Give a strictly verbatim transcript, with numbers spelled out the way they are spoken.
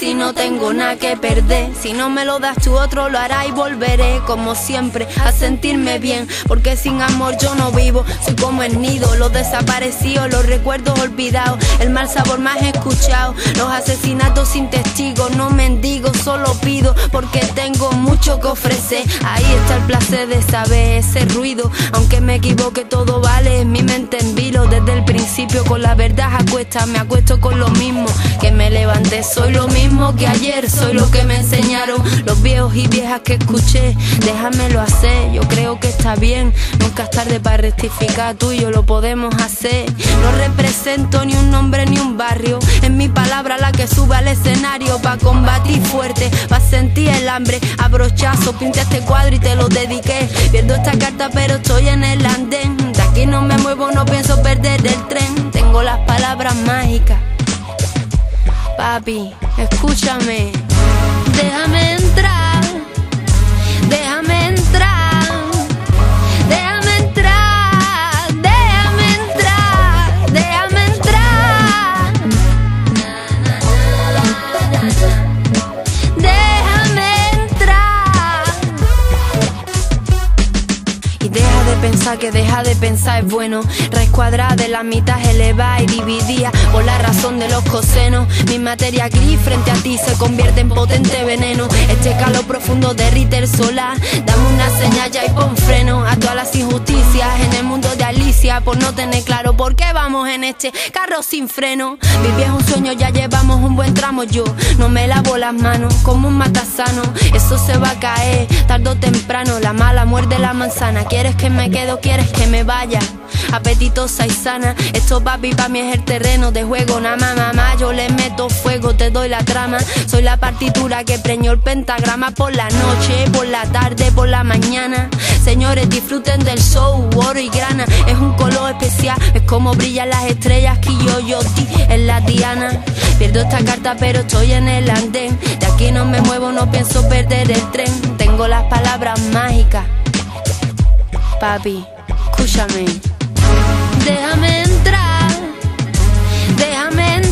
si no tengo nada que perder. Si no me lo das tú, otro lo hará y volveré, como siempre, a sentirme bien. Porque sin amor yo no vivo, soy como el nido, los desaparecidos, los recuerdos olvidados, el mal sabor más escuchado, los asesinatos sin testigos. No mendigo, solo pido porque tengo mucho que ofrecer. Ahí está el placer de saber ese ruido. Aunque me equivoque, todo vale, es mi mente en vilo. Desde el principio con la verdad acuesta, me acuesto con lo mismo que me levanté. Soy lo mismo que ayer, soy lo que me enseñaron los viejos y viejas que escuché. Déjamelo hacer, yo creo que está bien. Nunca es tarde para rectificar, tú y yo lo podemos hacer. No represento ni un nombre ni un barrio, es mi palabra la que sube al escenario. Pa' combatir fuerte, pa' sentir el hambre. A brochazo pinté este cuadro y te lo dediqué. Pierdo esta carta pero estoy en el andén. De aquí no me muevo, no pienso perder el tren. Tengo las palabras mágicas. Papi, escúchame. Déjame entrar, déjame entrar, déjame entrar, déjame entrar, déjame entrar, déjame entrar. Y deja de pensar que deja de pensar es bueno. Raíz cuadrada de la mitad elevada y dividida por la razón de los cosenos. Mi materia gris frente a ti se convierte en potente veneno. Este calor profundo derrite el solar. Dame una señal ya y pon freno a todas las injusticias en el mundo de Alicia, por no tener claro por qué vamos en este carro sin freno. Viví es un sueño, ya llevamos un buen tramo. Yo no me lavo las manos como un matasano. Eso se va a caer tarde o temprano. La mala muerde la manzana. ¿Quieres que me quede o quieres que me vaya? Apetitosa y sana. Esto papi pa' mí es el terreno de juego. Nama mamá, yo le meto fuego, te doy la trama. Soy la partitura que preñó el pentagrama. Por la noche, por la tarde, por la mañana. Señores, disfruten del show, oro y grana. Es un color especial, es como brillan las estrellas que yo, yo di en la diana. Pierdo esta carta pero estoy en el andén. De aquí no me muevo, no pienso perder el tren. Tengo las palabras mágicas. Papi, escúchame. Déjame entrar, déjame entrar.